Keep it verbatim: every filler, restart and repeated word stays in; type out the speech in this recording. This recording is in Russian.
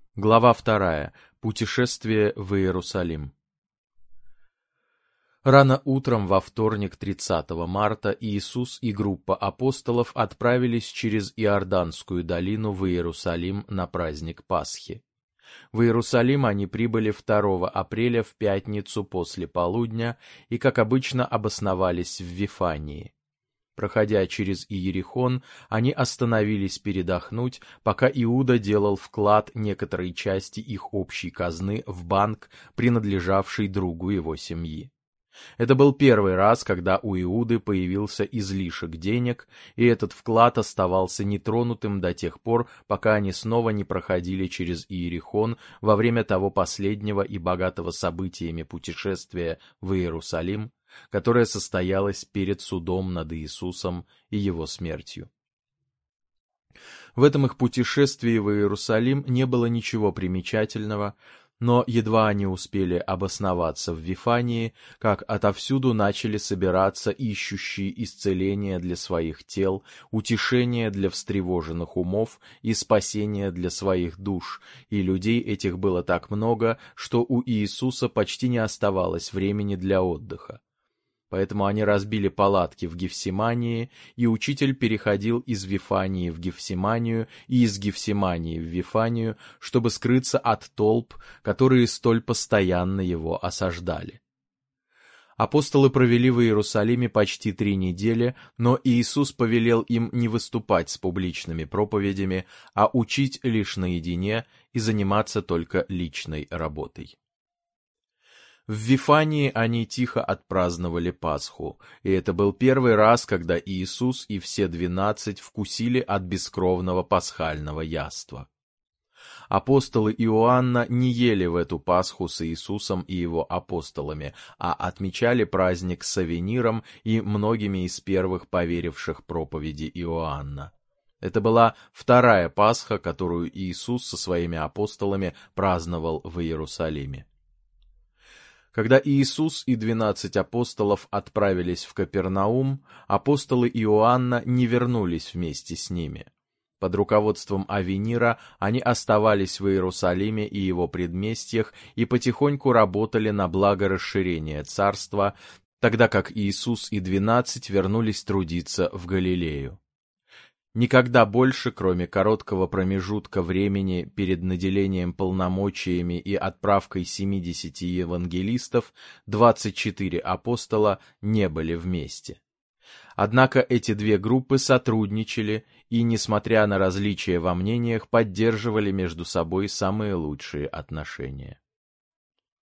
Глава вторая. Путешествие в Иерусалим. Рано утром во вторник, тридцатого марта, Иисус и группа апостолов отправились через Иорданскую долину в Иерусалим на праздник Пасхи. В Иерусалим они прибыли второго апреля в пятницу после полудня и, как обычно, обосновались в Вифании. Проходя через Иерихон, они остановились передохнуть, пока Иуда делал вклад некоторой части их общей казны в банк, принадлежавший другу его семьи. Это был первый раз, когда у Иуды появился излишек денег, и этот вклад оставался нетронутым до тех пор, пока они снова не проходили через Иерихон во время того последнего и богатого событиями путешествия в Иерусалим, которое состоялось перед судом над Иисусом и его смертью. В этом их путешествии в Иерусалим не было ничего примечательного, но едва они успели обосноваться в Вифании, как отовсюду начали собираться ищущие исцеления для своих тел, утешения для встревоженных умов и спасения для своих душ, и людей этих было так много, что у Иисуса почти не оставалось времени для отдыха. Поэтому они разбили палатки в Гефсимании, и учитель переходил из Вифании в Гефсиманию и из Гефсимании в Вифанию, чтобы скрыться от толп, которые столь постоянно его осаждали. Апостолы провели в Иерусалиме почти три недели, но Иисус повелел им не выступать с публичными проповедями, а учить лишь наедине и заниматься только личной работой. В Вифании они тихо отпраздновали Пасху, и это был первый раз, когда Иисус и все двенадцать вкусили от бескровного пасхального яства. Апостолы Иоанна не ели в эту Пасху с Иисусом и его апостолами, а отмечали праздник с Авениром и многими из первых поверивших проповеди Иоанна. Это была вторая Пасха, которую Иисус со своими апостолами праздновал в Иерусалиме. Когда Иисус и двенадцать апостолов отправились в Капернаум, апостолы Иоанна не вернулись вместе с ними. Под руководством Авенира они оставались в Иерусалиме и его предместьях и потихоньку работали на благо расширения царства, тогда как Иисус и двенадцать вернулись трудиться в Галилею. Никогда больше, кроме короткого промежутка времени перед наделением полномочиями и отправкой семидесяти евангелистов, двадцать четыре апостола не были вместе. Однако эти две группы сотрудничали и, несмотря на различия во мнениях, поддерживали между собой самые лучшие отношения.